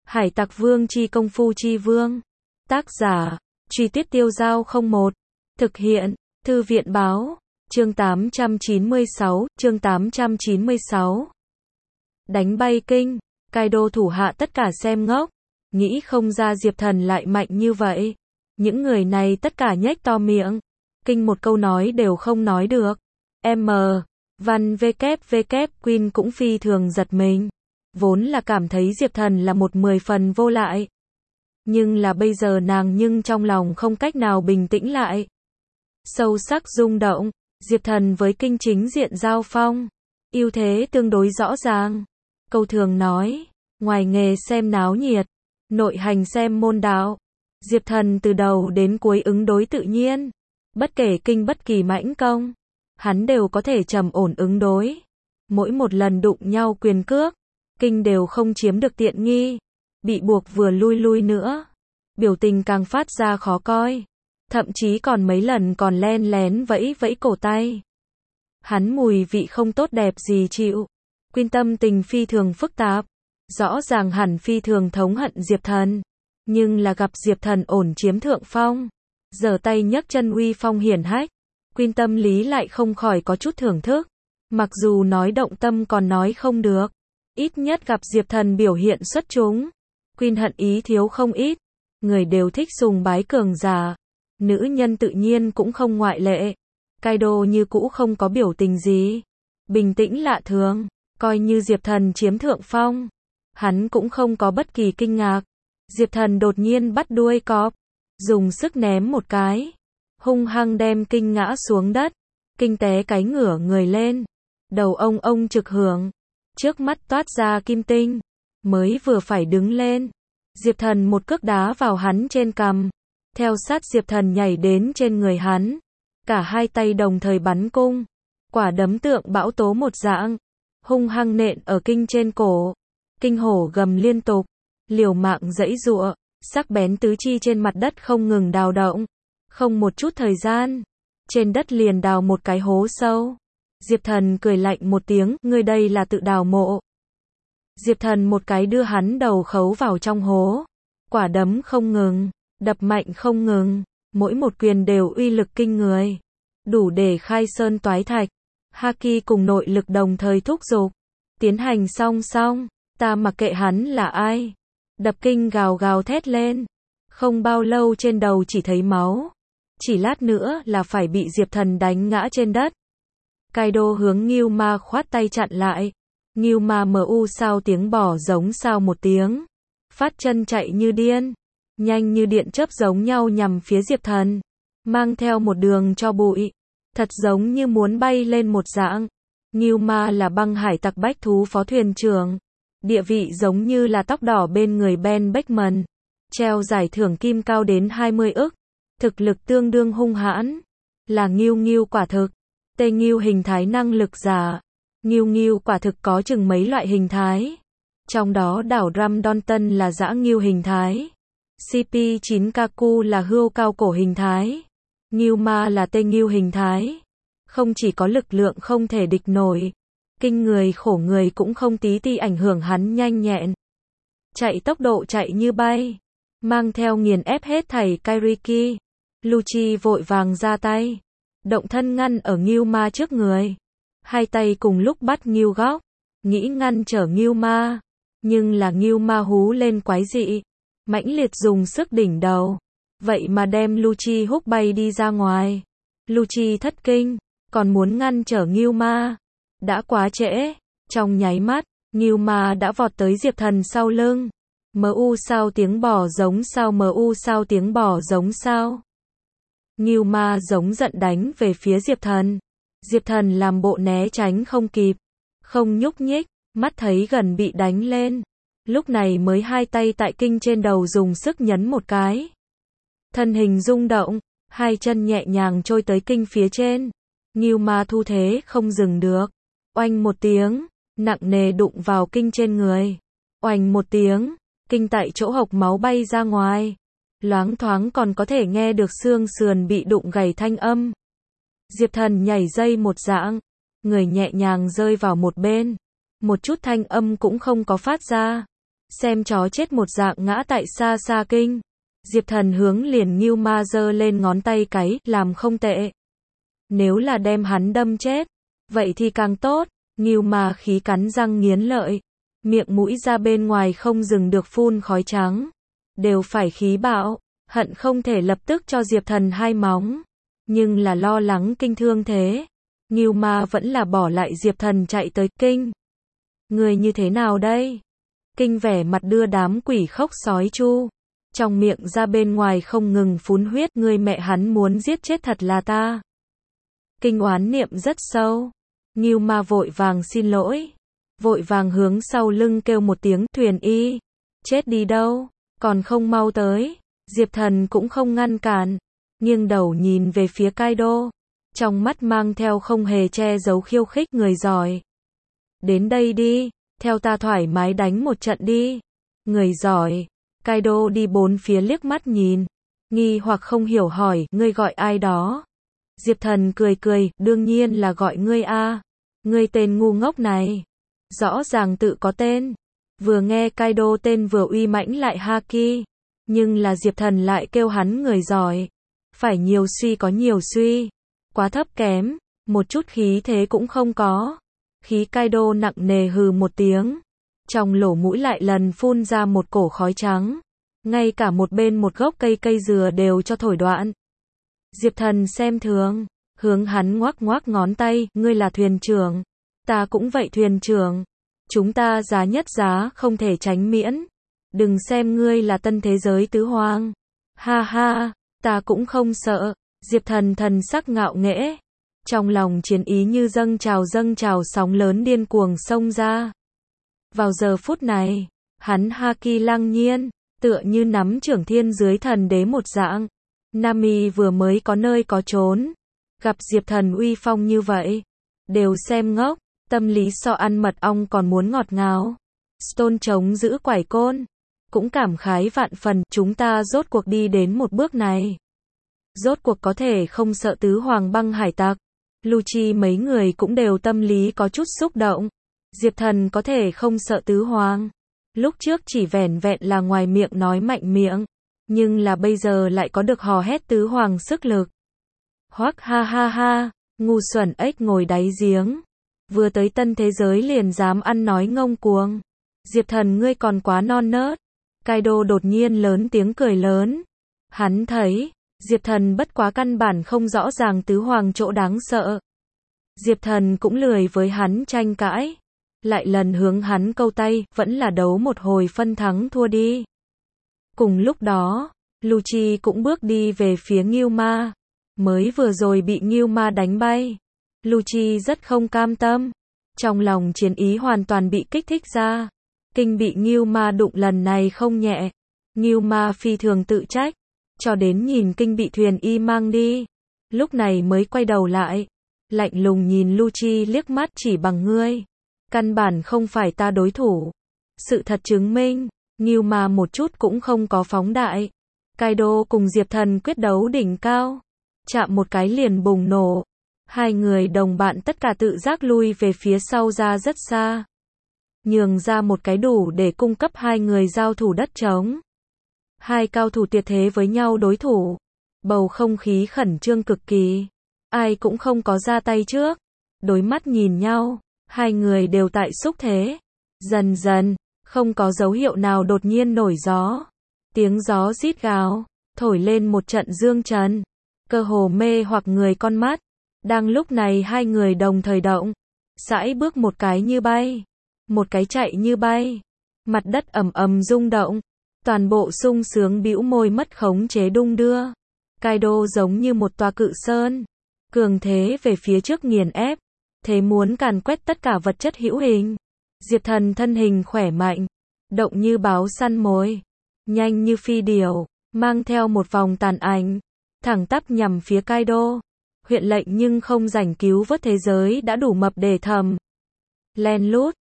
Hải Tặc Vương chi công phu chi vương. Tác giả, Truy Tuyết Tiêu Giao 01. Thực hiện, Thư viện báo. Chương 896. Đánh bay kinh. Kaido thủ hạ tất cả xem ngốc. Nghĩ không ra Diệp Thần lại mạnh như vậy. Những người này tất cả nhếch to miệng. Kinh một câu nói đều không nói được. Văn WW Queen cũng phi thường giật mình. Vốn là cảm thấy Diệp Thần là một 10 phần vô lại. Nhưng là bây giờ nàng nhưng trong lòng không cách nào bình tĩnh lại. Sâu sắc rung động, Diệp Thần với kinh chính diện giao phong. Ưu thế tương đối rõ ràng. Câu thường nói, ngoài nghề xem náo nhiệt, nội hành xem môn đạo. Diệp Thần từ đầu đến cuối ứng đối tự nhiên. Bất kể kinh bất kỳ mãnh công, hắn đều có thể trầm ổn ứng đối. Mỗi một lần đụng nhau quyền cước, kinh đều không chiếm được tiện nghi. Bị buộc vừa lui nữa. Biểu tình càng phát ra khó coi. Thậm chí còn mấy lần còn len lén vẫy cổ tay. Hắn mùi vị không tốt đẹp gì chịu. Quyên tâm tình phi thường phức tạp. Rõ ràng hẳn phi thường thống hận Diệp Thần. Nhưng là gặp Diệp Thần ổn chiếm thượng phong. Giở tay nhấc chân uy phong hiển hách. Quyên tâm lý lại không khỏi có chút thưởng thức. Mặc dù nói động tâm còn nói không được. Ít nhất gặp Diệp Thần biểu hiện xuất chúng. Quyên hận ý thiếu không ít. Người đều thích sùng bái cường giả. Nữ nhân tự nhiên cũng không ngoại lệ. Kaido như cũ không có biểu tình gì. Bình tĩnh lạ thường. Coi như Diệp Thần chiếm thượng phong. Hắn cũng không có bất kỳ kinh ngạc. Diệp Thần đột nhiên bắt đuôi cọp. Dùng sức ném một cái. Hung hăng đem kinh ngã xuống đất. Kinh té cái ngửa người lên. Đầu ông trực hưởng. Trước mắt toát ra kim tinh. Mới vừa phải đứng lên. Diệp Thần một cước đá vào hắn trên cằm. Theo sát Diệp Thần nhảy đến trên người hắn. Cả hai tay đồng thời bắn cung. Quả đấm tượng bão tố một dạng. Hung hăng nện ở kinh trên cổ. Kinh hổ gầm liên tục. Liều mạng giãy giụa. Sắc bén tứ chi trên mặt đất không ngừng đào động. Không một chút thời gian. Trên đất liền đào một cái hố sâu. Diệp Thần cười lạnh một tiếng, ngươi đây là tự đào mộ. Diệp Thần một cái đưa hắn đầu khấu vào trong hố. Quả đấm không ngừng, đập mạnh không ngừng, mỗi một quyền đều uy lực kinh người. Đủ để khai sơn toái thạch. Haki cùng nội lực đồng thời thúc giục. Tiến hành song song, ta mặc kệ hắn là ai. Đập kinh gào thét lên. Không bao lâu trên đầu chỉ thấy máu. Chỉ lát nữa là phải bị Diệp Thần đánh ngã trên đất. Kaido hướng Ngưu Ma khoát tay chặn lại. Ngưu Ma mu sao tiếng bò giống sao một tiếng. Phát chân chạy như điên. Nhanh như điện chớp giống nhau nhằm phía Diệp Thần. Mang theo một đường cho bụi. Thật giống như muốn bay lên một dạng. Ngưu Ma là băng hải tặc bách thú phó thuyền trưởng. Địa vị giống như là tóc đỏ bên người Ben Beckman. Treo giải thưởng kim cao đến 20 ức. Thực lực tương đương hung hãn. Là Ngưu quả thực. Tê Ngưu hình thái năng lực giả. Ngưu quả thực có chừng mấy loại hình thái. Trong đó đảo Ram Donton là dã Ngưu hình thái. CP9 Kaku là hươu cao cổ hình thái. Ngưu Ma là Tê Ngưu hình thái. Không chỉ có lực lượng không thể địch nổi. Kinh người khổ người cũng không tí ti ảnh hưởng hắn nhanh nhẹn. Chạy tốc độ chạy như bay. Mang theo nghiền ép hết thảy Kairiki. Lucci vội vàng ra tay. Động thân ngăn ở Ngưu Ma trước người. Hai tay cùng lúc bắt Ngưu góc. Nghĩ ngăn trở Ngưu Ma. Nhưng là Ngưu Ma hú lên quái dị. Mãnh liệt dùng sức đỉnh đầu. Vậy mà đem Lucci húc bay đi ra ngoài. Lucci thất kinh. Còn muốn ngăn trở Ngưu Ma. Đã quá trễ. Trong nháy mắt, Ngưu Ma đã vọt tới Diệp Thần sau lưng. Mu sao tiếng bò giống sao. Mu sao tiếng bò giống sao. Ngưu Ma giống giận đánh về phía Diệp Thần. Diệp Thần làm bộ né tránh không kịp. Không nhúc nhích, mắt thấy gần bị đánh lên. Lúc này mới hai tay tại kinh trên đầu dùng sức nhấn một cái. Thân hình rung động, hai chân nhẹ nhàng trôi tới kinh phía trên. Ngưu Ma thu thế không dừng được. Oanh một tiếng, nặng nề đụng vào kinh trên người. Oanh một tiếng, kinh tại chỗ hộc máu bay ra ngoài. Loáng thoáng còn có thể nghe được xương sườn bị đụng gãy thanh âm. Diệp Thần nhảy dây một dạng, người nhẹ nhàng rơi vào một bên, một chút thanh âm cũng không có phát ra. xem chó chết một dạng ngã tại xa xa kinh. Diệp Thần hướng liền Ngưu Ma giơ lên ngón tay cái, làm không tệ. Nếu là đem hắn đâm chết, vậy thì càng tốt. Ngưu Ma khí cắn răng nghiến lợi, miệng mũi ra bên ngoài không dừng được phun khói trắng, đều phải khí bạo, hận không thể lập tức cho Diệp Thần hai móng, nhưng là lo lắng kinh thương thế. Ngưu Ma vẫn là bỏ lại Diệp Thần chạy tới kinh. Người như thế nào đây? Kinh vẻ mặt đưa đám quỷ khóc sói chu, trong miệng ra bên ngoài không ngừng phun huyết, người mẹ hắn muốn giết chết thật là ta. Kinh oán niệm rất sâu. Ngưu Ma vội vàng xin lỗi, vội vàng hướng sau lưng kêu một tiếng, Thuyền Y, chết đi đâu, còn không mau tới. Diệp Thần cũng không ngăn cản, nghiêng đầu nhìn về phía Kaido, trong mắt mang theo không hề che giấu khiêu khích, người giỏi. Đến đây đi, theo ta thoải mái đánh một trận đi. Người giỏi. Kaido đi bốn phía liếc mắt nhìn, nghi hoặc không hiểu hỏi, ngươi gọi ai đó? Diệp Thần cười cười, đương nhiên là gọi ngươi a. Ngươi tên ngu ngốc này, rõ ràng tự có tên. Vừa nghe Kaido tên vừa uy mãnh lại haki, nhưng là Diệp Thần lại kêu hắn người giỏi. Phải nhiều suy có nhiều suy, quá thấp kém, một chút khí thế cũng không có. Khí Kaido nặng nề hừ một tiếng, trong lỗ mũi lại lần phun ra một cổ khói trắng, ngay cả một bên một gốc cây dừa đều cho thổi đoạn. Diệp Thần xem thường, hướng hắn ngoắc ngoắc ngón tay, ngươi là thuyền trưởng, ta cũng vậy thuyền trưởng, chúng ta giá nhất giá không thể tránh miễn, đừng xem ngươi là tân thế giới tứ hoàng. Ha ha, ta cũng không sợ. Diệp Thần thần sắc ngạo nghễ, trong lòng chiến ý như dâng trào sóng lớn điên cuồng xông ra. Vào giờ phút này, hắn haki lăng nhiên, tựa như nắm trưởng thiên dưới thần đế một dạng. Nami vừa mới có nơi có trốn, gặp Diệp Thần uy phong như vậy, đều xem ngốc, tâm lý so ăn mật ong còn muốn ngọt ngào. Stone chống giữ quải côn, cũng cảm khái vạn phần, chúng ta rốt cuộc đi đến một bước này. Rốt cuộc có thể không sợ tứ hoàng băng hải tặc. Lucci mấy người cũng đều tâm lý có chút xúc động. Diệp Thần có thể không sợ tứ hoàng. Lúc trước chỉ vẻn vẹn là ngoài miệng nói mạnh miệng, nhưng là bây giờ lại có được hò hét tứ hoàng sức lực. Hoắc ha ha ha, ngu xuẩn ếch ngồi đáy giếng. Vừa tới tân thế giới liền dám ăn nói ngông cuồng. Diệp Thần ngươi còn quá non nớt. Kaido đột nhiên lớn tiếng cười lớn. Hắn thấy, Diệp Thần bất quá căn bản không rõ ràng tứ hoàng chỗ đáng sợ. Diệp Thần cũng lười với hắn tranh cãi, lại lần hướng hắn câu tay, vẫn là đấu một hồi phân thắng thua đi. Cùng lúc đó, Lucci cũng bước đi về phía Ngưu Ma, mới vừa rồi bị Ngưu Ma đánh bay. Lucci rất không cam tâm, trong lòng chiến ý hoàn toàn bị kích thích ra. Kinh bị Ngưu Ma đụng lần này không nhẹ, Ngưu Ma phi thường tự trách, cho đến nhìn Kinh bị Thuyền Y mang đi, lúc này mới quay đầu lại, lạnh lùng nhìn Lucci liếc mắt, chỉ bằng ngươi, căn bản không phải ta đối thủ. Sự thật chứng minh, Ngưu Ma một chút cũng không có phóng đại. Kaido cùng Diệp Thần quyết đấu đỉnh cao, chạm một cái liền bùng nổ. Hai người đồng bạn tất cả tự giác lui về phía sau ra rất xa, nhường ra một cái đủ để cung cấp hai người giao thủ đất trống. Hai cao thủ tuyệt thế với nhau đối thủ, bầu không khí khẩn trương cực kỳ, ai cũng không có ra tay trước. Đối mắt nhìn nhau, hai người đều tại xúc thế. Dần dần, không có dấu hiệu nào đột nhiên nổi gió. Tiếng gió rít gào, thổi lên một trận dương trần, cơ hồ mê hoặc người con mắt. Đang lúc này hai người đồng thời động, sải bước một cái như bay, một cái chạy như bay. Mặt đất ầm ầm rung động, toàn bộ sung sướng bĩu môi mất khống chế đung đưa. Kaido giống như một tòa cự sơn, cường thế về phía trước nghiền ép, thế muốn càn quét tất cả vật chất hữu hình. Diệp Thần thân hình khỏe mạnh, động như báo săn mồi, nhanh như phi điểu, mang theo một vòng tàn ảnh, thẳng tắp nhằm phía Kaido. Huyện lệnh nhưng không rảnh cứu vớt thế giới đã đủ mập để thầm. Len lút,